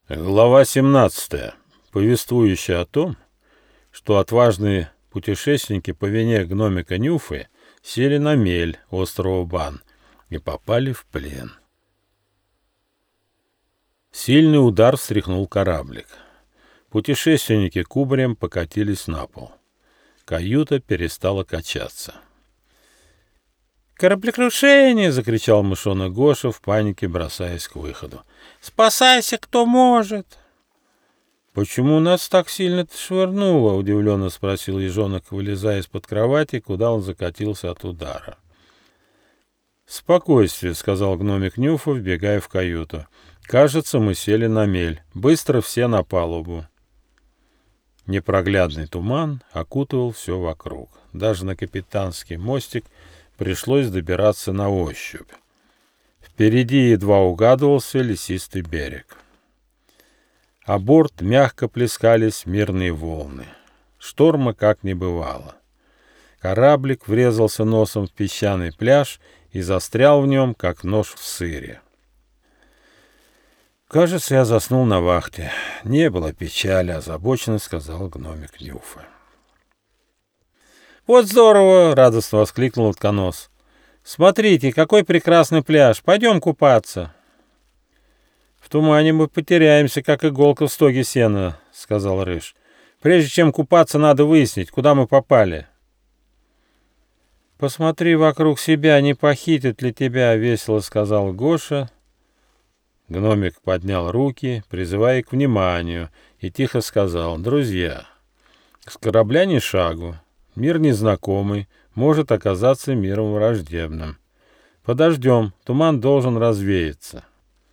Глава 17, повествующая о том, что отважные путешественники по вине гномика Нюфы сели на мель острова Бан и попали в плен. Сильный удар встряхнул кораблик. Путешественники кубарем покатились на пол. Каюта перестала качаться. «Кораблекрушение!» — закричал мышонок Гоша в панике, бросаясь к выходу. «Спасайся, кто может!» «Почему нас так сильно швырнуло?» — удивленно спросил ежонок, вылезая из-под кровати, куда он закатился от удара. «Спокойствие», — сказал гномик Нюфа, вбегая в каюту. «Кажется, мы сели на мель. Быстро все на палубу». Непроглядный туман окутывал все вокруг. Даже на капитанский мостик пришлось добираться на ощупь. Впереди едва угадывался лесистый берег. А борт мягко плескались мирные волны. Шторма как не бывало. Кораблик врезался носом в песчаный пляж и застрял в нем, как нож в сыре. «Кажется, я заснул на вахте. Не было печали», — озабоченно сказал гномик Нюфа. «Вот здорово!» — радостно воскликнул утконос. «Смотрите, какой прекрасный пляж! Пойдем купаться!» «В тумане мы потеряемся, как иголка в стоге сена», — сказал Рыж. «Прежде чем купаться, надо выяснить, куда мы попали». «Посмотри вокруг себя, не похитят ли тебя», — весело сказал Гоша. Гномик поднял руки, призывая к вниманию, и тихо сказал: «Друзья, с корабля ни шагу. Мир незнакомый, может оказаться миром враждебным. Подождем, туман должен развеяться».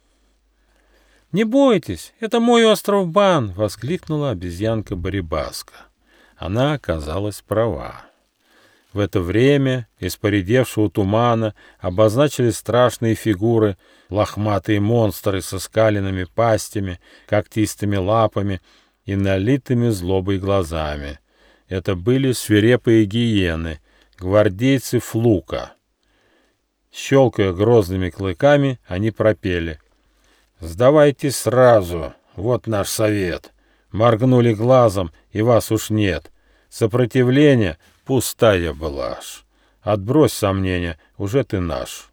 «Не бойтесь, это мой остров Бан!» — воскликнула обезьянка Барибаска. Она оказалась права. В это время из поредевшего тумана обозначились страшные фигуры, лохматые монстры со скаленными пастями, когтистыми лапами и налитыми злобой глазами. Это были свирепые гиены, гвардейцы Флука. Щелкая грозными клыками, они пропели: «Сдавайте сразу, вот наш совет. Моргнули глазом, и вас уж нет. Сопротивление — пустая блажь. Отбрось сомнения, уже ты наш».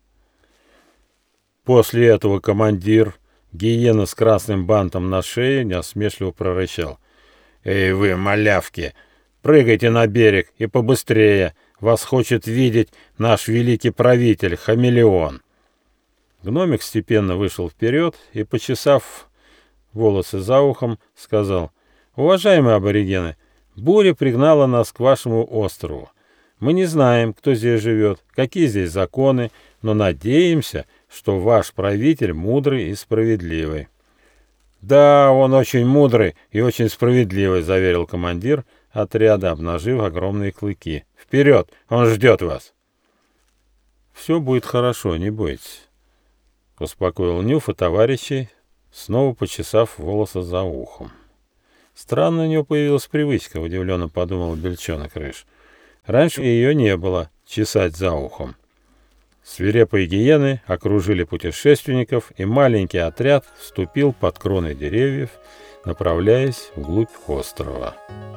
После этого командир, гиена с красным бантом на шее, насмешливо прорычал: «Эй вы, малявки, прыгайте на берег и побыстрее. Вас хочет видеть наш великий правитель, хамелеон». Гномик степенно вышел вперед и, почесав волосы за ухом, сказал: «Уважаемые аборигены, буря пригнала нас к вашему острову. Мы не знаем, кто здесь живет, какие здесь законы, но надеемся, что ваш правитель мудрый и справедливый». «Да, он очень мудрый и очень справедливый», — заверил командир отряда, обнажив огромные клыки. «Вперед! Он ждет вас!» «Все будет хорошо, не бойтесь», — успокоил Нюфа товарищей, снова почесав волосы за ухом. «Странно, у него появилась привычка», — удивленно подумал бельчонок Рыж. «Раньше ее не было, чесать за ухом». Свирепые гиены окружили путешественников, и маленький отряд вступил под кроны деревьев, направляясь вглубь острова.